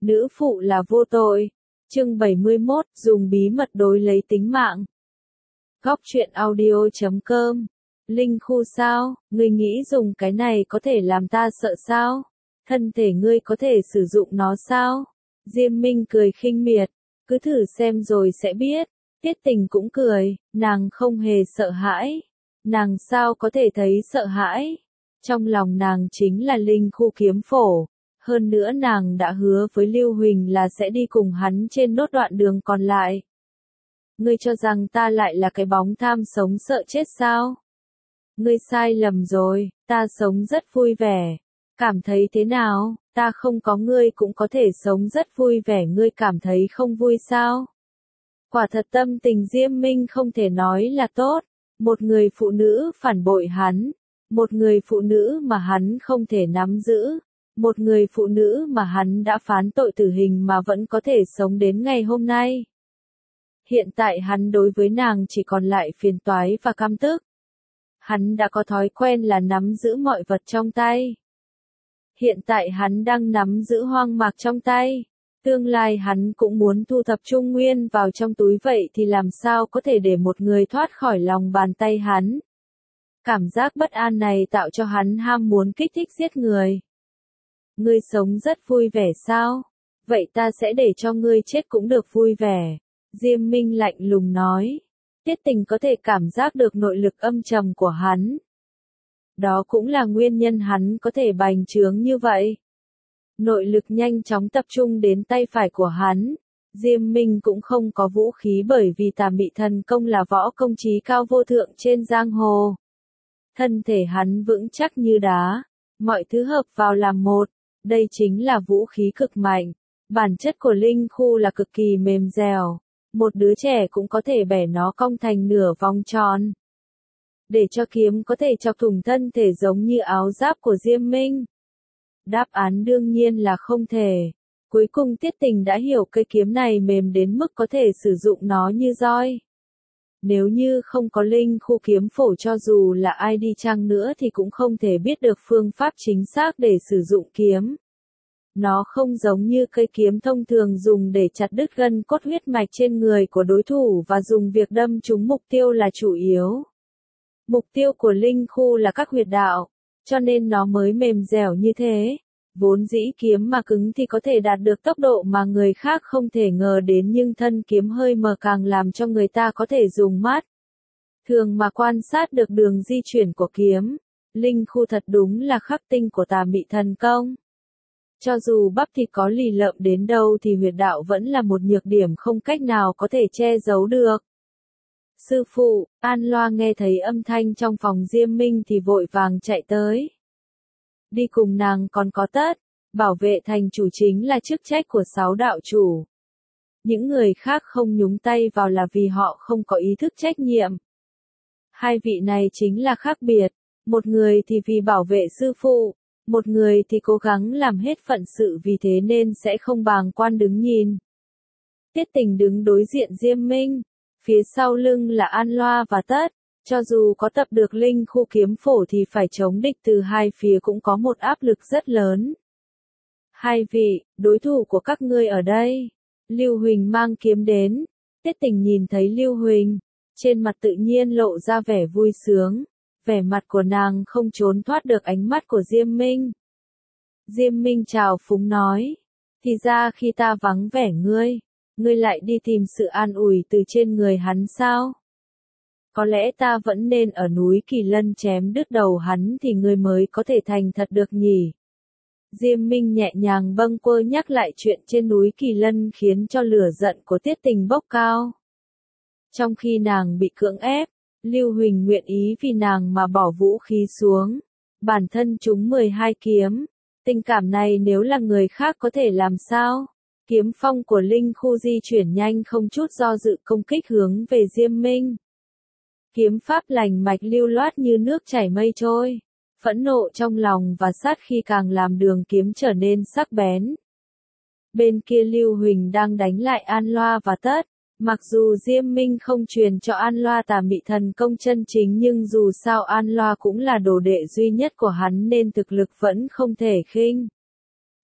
Nữ phụ là vô tội. Chương 71, dùng bí mật đối lấy tính mạng. Góc truyện audio.com. Linh khu sao, ngươi nghĩ dùng cái này có thể làm ta sợ sao? Thân thể ngươi có thể sử dụng nó sao? Diêm Minh cười khinh miệt, cứ thử xem rồi sẽ biết. Tiết Tình cũng cười, nàng không hề sợ hãi. Nàng sao có thể thấy sợ hãi? Trong lòng nàng chính là linh khu kiếm phổ. Hơn nữa nàng đã hứa với Lưu Huỳnh là sẽ đi cùng hắn trên nốt đoạn đường còn lại. Ngươi cho rằng ta lại là cái bóng tham sống sợ chết sao? Ngươi sai lầm rồi, ta sống rất vui vẻ. Cảm thấy thế nào, ta không có ngươi cũng có thể sống rất vui vẻ, ngươi cảm thấy không vui sao? Quả thật tâm tình Diêm Minh không thể nói là tốt. Một người phụ nữ phản bội hắn. Một người phụ nữ mà hắn không thể nắm giữ. Một người phụ nữ mà hắn đã phán tội tử hình mà vẫn có thể sống đến ngày hôm nay. Hiện tại hắn đối với nàng chỉ còn lại phiền toái và căm tức. Hắn đã có thói quen là nắm giữ mọi vật trong tay. Hiện tại hắn đang nắm giữ hoang mạc trong tay. Tương lai hắn cũng muốn thu thập Trung Nguyên vào trong túi, vậy thì làm sao có thể để một người thoát khỏi lòng bàn tay hắn. Cảm giác bất an này tạo cho hắn ham muốn kích thích giết người. Ngươi sống rất vui vẻ sao? Vậy ta sẽ để cho ngươi chết cũng được vui vẻ. Diêm Minh lạnh lùng nói. Tiết Tình có thể cảm giác được nội lực âm trầm của hắn. Đó cũng là nguyên nhân hắn có thể bành trướng như vậy. Nội lực nhanh chóng tập trung đến tay phải của hắn. Diêm Minh cũng không có vũ khí bởi vì Tà Mị Thần Công là võ công chí cao vô thượng trên giang hồ. Thân thể hắn vững chắc như đá. Mọi thứ hợp vào làm một. Đây chính là vũ khí cực mạnh. Bản chất của linh khu là cực kỳ mềm dẻo. Một đứa trẻ cũng có thể bẻ nó cong thành nửa vòng tròn. Để cho kiếm có thể chọc thủng thân thể giống như áo giáp của Diêm Minh. Đáp án đương nhiên là không thể. Cuối cùng Tiết Tình đã hiểu cây kiếm này mềm đến mức có thể sử dụng nó như roi. Nếu như không có linh khu kiếm phổ, cho dù là ai đi chăng nữa thì cũng không thể biết được phương pháp chính xác để sử dụng kiếm. Nó không giống như cây kiếm thông thường dùng để chặt đứt gân cốt huyết mạch trên người của đối thủ và dùng việc đâm trúng mục tiêu là chủ yếu. Mục tiêu của linh khu là các huyệt đạo, cho nên nó mới mềm dẻo như thế. Vốn dĩ kiếm mà cứng thì có thể đạt được tốc độ mà người khác không thể ngờ đến, nhưng thân kiếm hơi mờ càng làm cho người ta có thể dùng mắt thường mà quan sát được đường di chuyển của kiếm. Linh khu thật đúng là khắc tinh của Tà Mị Thần Công. Cho dù bắp thịt có lì lợm đến đâu thì huyệt đạo vẫn là một nhược điểm không cách nào có thể che giấu được. Sư phụ, An Loa nghe thấy âm thanh trong phòng Diêm Minh thì vội vàng chạy tới. Đi cùng nàng còn có Tất, bảo vệ thành chủ chính là chức trách của 6 đạo chủ. Những người khác không nhúng tay vào là vì họ không có ý thức trách nhiệm. Hai vị này chính là khác biệt, một người thì vì bảo vệ sư phụ, một người thì cố gắng làm hết phận sự, vì thế nên sẽ không bàng quan đứng nhìn. Tiết Tình đứng đối diện Diêm Minh, phía sau lưng là An Loa và Tất. Cho dù có tập được linh khu kiếm phổ thì phải chống địch từ hai phía cũng có một áp lực rất lớn. Hai vị, đối thủ của các ngươi ở đây. Lưu Huỳnh mang kiếm đến. Tiết Tình nhìn thấy Lưu Huỳnh, trên mặt tự nhiên lộ ra vẻ vui sướng. Vẻ mặt của nàng không trốn thoát được ánh mắt của Diêm Minh. Diêm Minh chào phúng nói. Thì ra khi ta vắng vẻ ngươi lại đi tìm sự an ủi từ trên người hắn sao? Có lẽ ta vẫn nên ở núi Kỳ Lân chém đứt đầu hắn thì ngươi mới có thể thành thật được nhỉ. Diêm Minh nhẹ nhàng bâng quơ nhắc lại chuyện trên núi Kỳ Lân khiến cho lửa giận của Tiết Tình bốc cao. Trong khi nàng bị cưỡng ép, Lưu Huỳnh nguyện ý vì nàng mà bỏ vũ khí xuống. Bản thân chúng 12 kiếm. Tình cảm này nếu là người khác có thể làm sao? Kiếm phong của linh khu di chuyển nhanh không chút do dự công kích hướng về Diêm Minh. Kiếm pháp lành mạch lưu loát như nước chảy mây trôi. Phẫn nộ trong lòng và sát khí càng làm đường kiếm trở nên sắc bén. Bên kia Lưu Huỳnh đang đánh lại An Loa và Tất. Mặc dù Diêm Minh không truyền cho An Loa Tà Mị Thần Công chân chính, nhưng dù sao An Loa cũng là đồ đệ duy nhất của hắn nên thực lực vẫn không thể khinh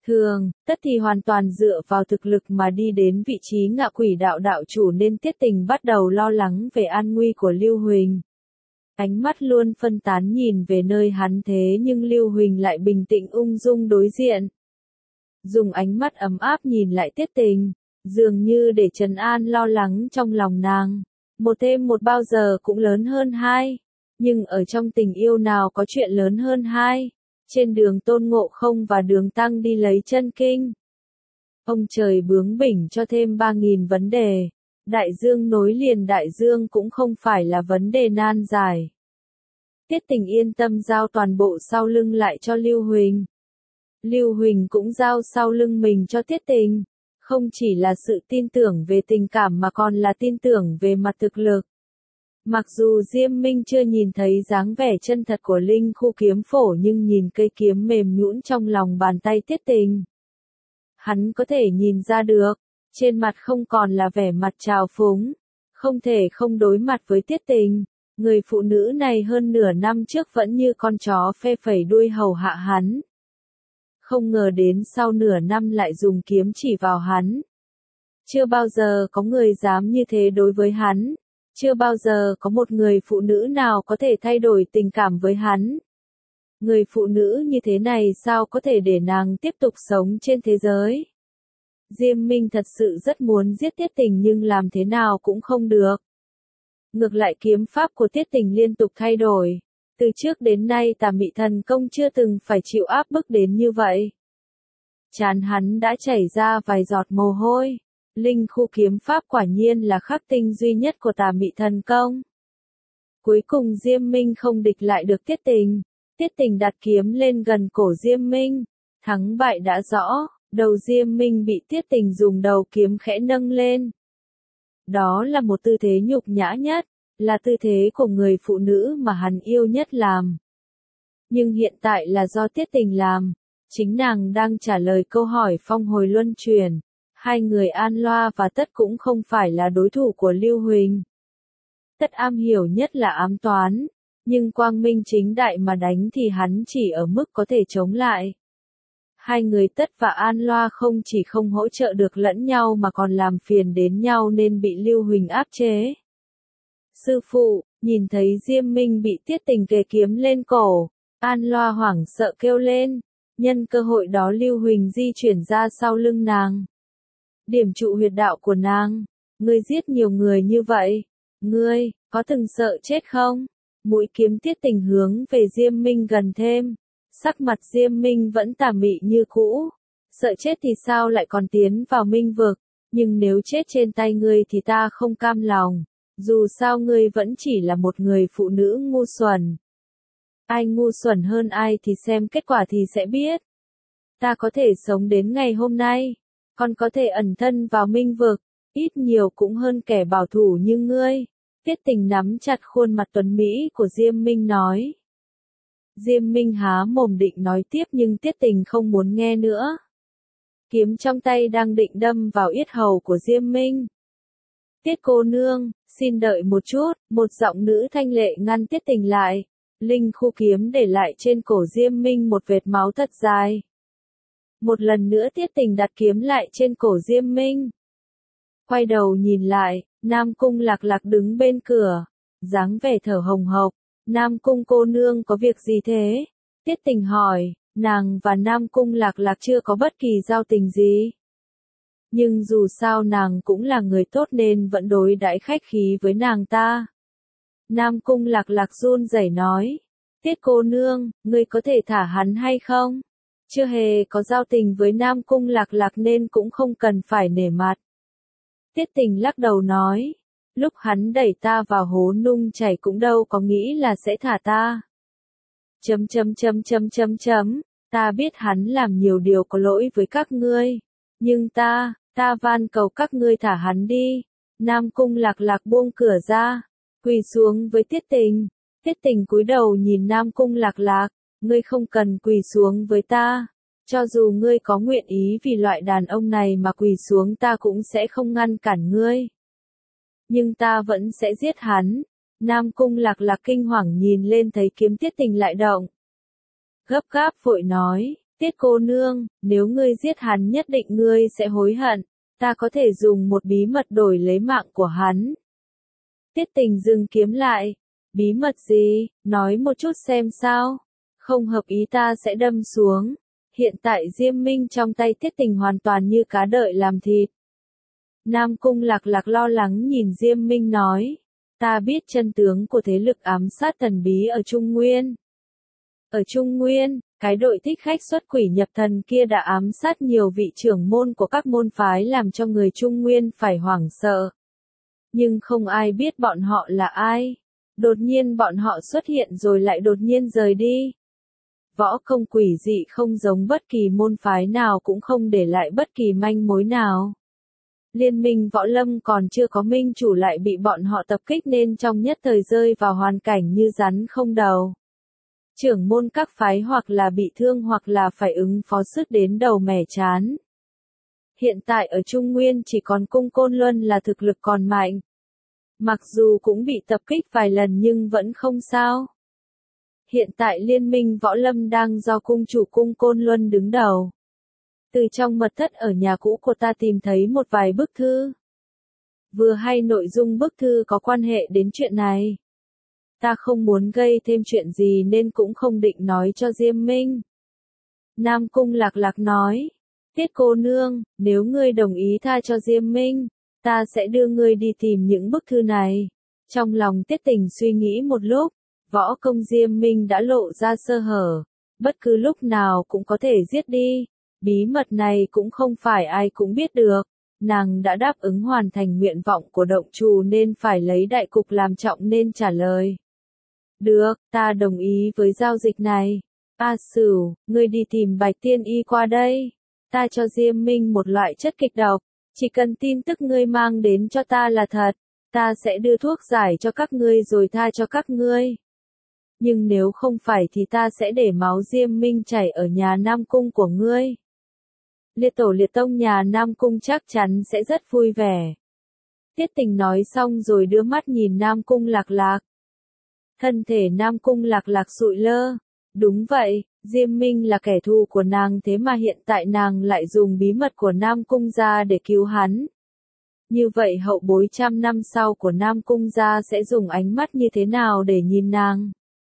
Thường, tất thì hoàn toàn dựa vào thực lực mà đi đến vị trí ngạ quỷ đạo đạo chủ nên Tiết Tình bắt đầu lo lắng về an nguy của Lưu Huỳnh. Ánh mắt luôn phân tán nhìn về nơi hắn thế nhưng Lưu Huỳnh lại bình tĩnh ung dung đối diện. Dùng ánh mắt ấm áp nhìn lại Tiết Tình, dường như để trấn an lo lắng trong lòng nàng. Một thêm một bao giờ cũng lớn hơn hai. Nhưng ở trong tình yêu nào có chuyện lớn hơn hai. Trên đường Tôn Ngộ Không và đường Tăng đi lấy chân kinh. Ông trời bướng bỉnh cho thêm 3.000 vấn đề. Đại dương nối liền đại dương cũng không phải là vấn đề nan giải. Tiết Tình yên tâm giao toàn bộ sau lưng lại cho Lưu Huỳnh. Lưu Huỳnh cũng giao sau lưng mình cho Tiết Tình. Không chỉ là sự tin tưởng về tình cảm mà còn là tin tưởng về mặt thực lực. Mặc dù Diêm Minh chưa nhìn thấy dáng vẻ chân thật của Linh Khu kiếm phổ nhưng nhìn cây kiếm mềm nhũn trong lòng bàn tay Tiết Tình. Hắn có thể nhìn ra được, trên mặt không còn là vẻ mặt trào phúng, không thể không đối mặt với Tiết Tình. Người phụ nữ này hơn nửa năm trước vẫn như con chó phe phẩy đuôi hầu hạ hắn. Không ngờ đến sau nửa năm lại dùng kiếm chỉ vào hắn. Chưa bao giờ có người dám như thế đối với hắn. Chưa bao giờ có một người phụ nữ nào có thể thay đổi tình cảm với hắn. Người phụ nữ như thế này sao có thể để nàng tiếp tục sống trên thế giới? Diêm Minh thật sự rất muốn giết Tiết Tình nhưng làm thế nào cũng không được. Ngược lại kiếm pháp của Tiết Tình liên tục thay đổi. Từ trước đến nay Tà Mị Thần Công chưa từng phải chịu áp bức đến như vậy. Trán hắn đã chảy ra vài giọt mồ hôi. Linh Khu kiếm pháp quả nhiên là khắc tinh duy nhất của Tà Mị Thần Công. Cuối cùng Diêm Minh không địch lại được Tiết Tình. Tiết Tình đặt kiếm lên gần cổ Diêm Minh. Thắng bại đã rõ, đầu Diêm Minh bị Tiết Tình dùng đầu kiếm khẽ nâng lên. Đó là một tư thế nhục nhã nhất, là tư thế của người phụ nữ mà hắn yêu nhất làm. Nhưng hiện tại là do Tiết Tình làm. Chính nàng đang trả lời câu hỏi phong hồi luân chuyển. Hai người An Loa và Tất cũng không phải là đối thủ của Lưu Huỳnh. Tất am hiểu nhất là ám toán, nhưng quang minh chính đại mà đánh thì hắn chỉ ở mức có thể chống lại. Hai người Tất và An Loa không chỉ không hỗ trợ được lẫn nhau mà còn làm phiền đến nhau nên bị Lưu Huỳnh áp chế. Sư phụ, nhìn thấy Diêm Minh bị Tiết Tình kề kiếm lên cổ, An Loa hoảng sợ kêu lên. Nhân cơ hội đó Lưu Huỳnh di chuyển ra sau lưng nàng. Điểm trụ huyệt đạo của nàng. Ngươi giết nhiều người như vậy. Ngươi, có từng sợ chết không? Mũi kiếm Tiết Tình hướng về Diêm Minh gần thêm. Sắc mặt Diêm Minh vẫn tà mị như cũ. Sợ chết thì sao lại còn tiến vào minh vực. Nhưng nếu chết trên tay ngươi thì ta không cam lòng. Dù sao ngươi vẫn chỉ là một người phụ nữ ngu xuẩn. Ai ngu xuẩn hơn ai thì xem kết quả thì sẽ biết. Ta có thể sống đến ngày hôm nay. Còn có thể ẩn thân vào minh vực. Ít nhiều cũng hơn kẻ bảo thủ như ngươi. Tiết Tình nắm chặt khuôn mặt tuấn Mỹ của Diêm Minh nói. Diêm Minh há mồm định nói tiếp nhưng Tiết Tình không muốn nghe nữa. Kiếm trong tay đang định đâm vào yết hầu của Diêm Minh. Tiết cô nương, xin đợi một chút, một giọng nữ thanh lệ ngăn Tiết Tình lại. Linh Khu kiếm để lại trên cổ Diêm Minh một vệt máu thật dài. Một lần nữa Tiết Tình đặt kiếm lại trên cổ Diêm Minh. Quay đầu nhìn lại, Nam Cung Lạc Lạc đứng bên cửa, dáng vẻ thở hồng hộc. Nam Cung cô nương có việc gì thế? Tiết Tình hỏi, nàng và Nam Cung Lạc Lạc chưa có bất kỳ giao tình gì. Nhưng dù sao nàng cũng là người tốt nên vẫn đối đãi khách khí với nàng ta. Nam Cung Lạc Lạc run rẩy nói, Tiết cô nương, ngươi có thể thả hắn hay không? Chưa hề có giao tình với Nam Cung Lạc Lạc nên cũng không cần phải nể mặt. Tiết Tình lắc đầu nói, lúc hắn đẩy ta vào hố nung chảy cũng đâu có nghĩ là sẽ thả ta. Ta biết hắn làm nhiều điều có lỗi với các ngươi. Nhưng ta van cầu các ngươi thả hắn đi. Nam Cung Lạc Lạc buông cửa ra, quỳ xuống với Tiết Tình. Tiết Tình cúi đầu nhìn Nam Cung Lạc Lạc, ngươi không cần quỳ xuống với ta. Cho dù ngươi có nguyện ý vì loại đàn ông này mà quỳ xuống ta cũng sẽ không ngăn cản ngươi. Nhưng ta vẫn sẽ giết hắn. Nam Cung Lạc Lạc kinh hoàng nhìn lên thấy kiếm Tiết Tình lại động. Gấp gáp vội nói, Tiết cô nương, nếu ngươi giết hắn nhất định ngươi sẽ hối hận, ta có thể dùng một bí mật đổi lấy mạng của hắn. Tiết Tình dừng kiếm lại, bí mật gì, nói một chút xem sao, không hợp ý ta sẽ đâm xuống. Hiện tại Diêm Minh trong tay Tiết Tình hoàn toàn như cá đợi làm thịt. Nam Cung Lạc Lạc lo lắng nhìn Diêm Minh nói, ta biết chân tướng của thế lực ám sát thần bí ở Trung Nguyên. Ở Trung Nguyên, cái đội thích khách xuất quỷ nhập thần kia đã ám sát nhiều vị trưởng môn của các môn phái làm cho người Trung Nguyên phải hoảng sợ. Nhưng không ai biết bọn họ là ai. Đột nhiên bọn họ xuất hiện rồi lại đột nhiên rời đi. Võ công quỷ dị không giống bất kỳ môn phái nào cũng không để lại bất kỳ manh mối nào. Liên minh võ lâm còn chưa có minh chủ lại bị bọn họ tập kích nên trong nhất thời rơi vào hoàn cảnh như rắn không đầu. Trưởng môn các phái hoặc là bị thương hoặc là phải ứng phó sức đến đầu mẻ chán. Hiện tại ở Trung Nguyên chỉ còn Cung Côn Luân là thực lực còn mạnh. Mặc dù cũng bị tập kích vài lần nhưng vẫn không sao. Hiện tại liên minh võ lâm đang do cung chủ Cung Côn Luân đứng đầu. Từ trong mật thất ở nhà cũ của ta tìm thấy một vài bức thư. Vừa hay nội dung bức thư có quan hệ đến chuyện này. Ta không muốn gây thêm chuyện gì nên cũng không định nói cho Diêm Minh. Nam Cung Lạc Lạc nói, Tiết cô nương, nếu ngươi đồng ý tha cho Diêm Minh, ta sẽ đưa ngươi đi tìm những bức thư này. Trong lòng Tiết Tình suy nghĩ một lúc, võ công Diêm Minh đã lộ ra sơ hở, bất cứ lúc nào cũng có thể giết đi. Bí mật này cũng không phải ai cũng biết được. Nàng đã đáp ứng hoàn thành nguyện vọng của động chủ nên phải lấy đại cục làm trọng nên trả lời. Được, ta đồng ý với giao dịch này. A Sửu, ngươi đi tìm Bạch Tiên Y qua đây. Ta cho Diêm Minh một loại chất kịch độc. Chỉ cần tin tức ngươi mang đến cho ta là thật. Ta sẽ đưa thuốc giải cho các ngươi rồi tha cho các ngươi. Nhưng nếu không phải thì ta sẽ để máu Diêm Minh chảy ở nhà Nam Cung của ngươi. Liệt tổ liệt tông nhà Nam Cung chắc chắn sẽ rất vui vẻ. Tiết Tình nói xong rồi đưa mắt nhìn Nam Cung Lạc Lạc. Thân thể Nam Cung Lạc Lạc sụi lơ. Đúng vậy, Diêm Minh là kẻ thù của nàng thế mà hiện tại nàng lại dùng bí mật của Nam Cung gia để cứu hắn. Như vậy hậu bối trăm năm sau của Nam Cung gia sẽ dùng ánh mắt như thế nào để nhìn nàng?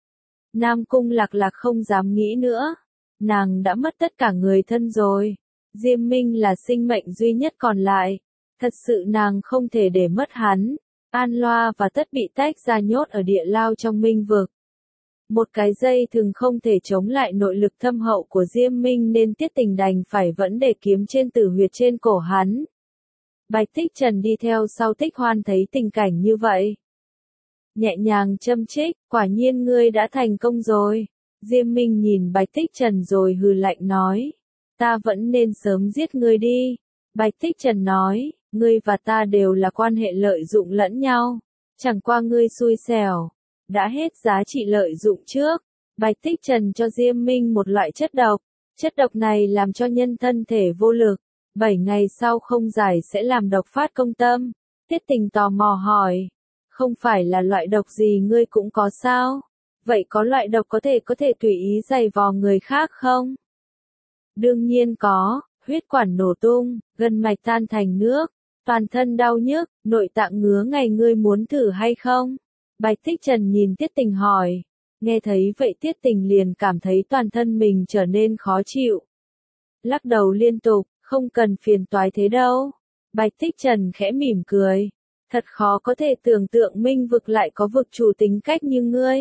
Nam Cung Lạc Lạc không dám nghĩ nữa. Nàng đã mất tất cả người thân rồi. Diêm Minh là sinh mệnh duy nhất còn lại. Thật sự nàng không thể để mất hắn. An Loa và Tất bị tách ra nhốt ở địa lao trong minh vực. Một cái dây thường không thể chống lại nội lực thâm hậu của Diêm Minh nên Tiết Tình đành phải vẫn để kiếm trên tử huyệt trên cổ hắn. Bạch Tích Trần đi theo sau Tích Hoan thấy tình cảnh như vậy. Nhẹ nhàng châm chích, quả nhiên ngươi đã thành công rồi. Diêm Minh nhìn Bạch Tích Trần rồi hừ lạnh nói. Ta vẫn nên sớm giết ngươi đi. Bạch Tích Trần nói, ngươi và ta đều là quan hệ lợi dụng lẫn nhau. Chẳng qua ngươi xui xẻo. Đã hết giá trị lợi dụng trước. Bạch Tích Trần cho Diêm Minh một loại chất độc. Chất độc này làm cho nhân thân thể vô lực. 7 ngày sau không giải sẽ làm độc phát công tâm. Tiết Tình tò mò hỏi. Không phải là loại độc gì ngươi cũng có sao? Vậy có loại độc có thể tùy ý giày vò người khác không? Đương nhiên có, huyết quản nổ tung, gân mạch tan thành nước, toàn thân đau nhức, nội tạng ngứa ngày ngươi muốn thử hay không? Bạch Tích Trần nhìn Tiết Tình hỏi. Nghe thấy vậy Tiết Tình liền cảm thấy toàn thân mình trở nên khó chịu. Lắc đầu liên tục, không cần phiền toái thế đâu. Bạch Tích Trần khẽ mỉm cười. Thật khó có thể tưởng tượng minh vực lại có vực chủ tính cách như ngươi.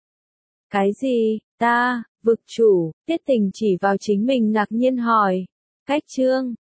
Cái gì, ta, vực chủ, Tiết Tình chỉ vào chính mình ngạc nhiên hỏi. Cách chương,